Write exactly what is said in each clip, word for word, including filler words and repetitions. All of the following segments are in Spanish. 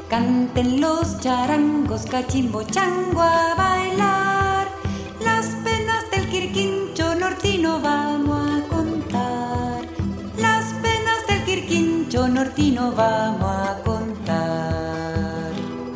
Canten los charangos, cachimbo, chango a bailar. Las penas del Quirquincho nortino vamos a contar. Las penas del Quirquincho nortino vamos a contar.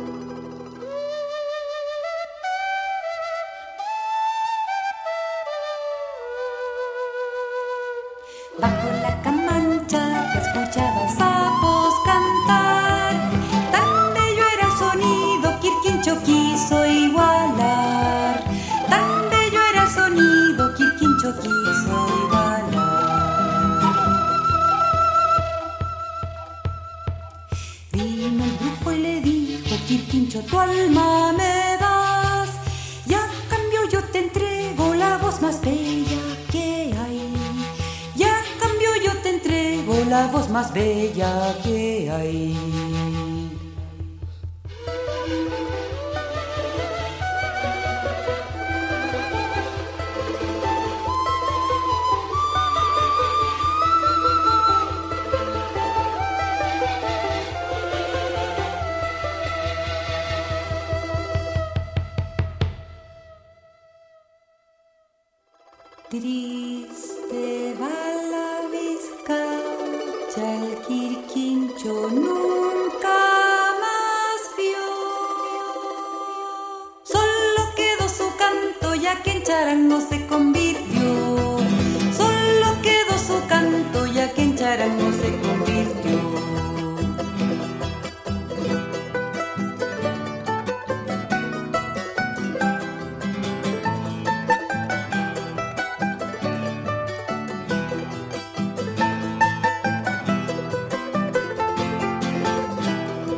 Bajo la camancha que escuchaba sapos cantar, tan bello era el sonido, Quirquincho quiso igualar. Tan bello era el sonido, Quirquincho quiso igualar. Vino el brujo y le dijo: Quirquincho, tu alma me das, y a cambio yo te entrego la voz más bella que hay. La voz más bella que hay. Triste va la vizcacha, el Quirquincho nunca más vio. Solo quedó su canto, ya que en charango se convirtió. Solo quedó su canto, ya que en charango se convirtió.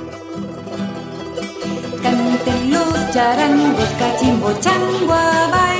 Canten los charangos, cachimbo, chango a bailar.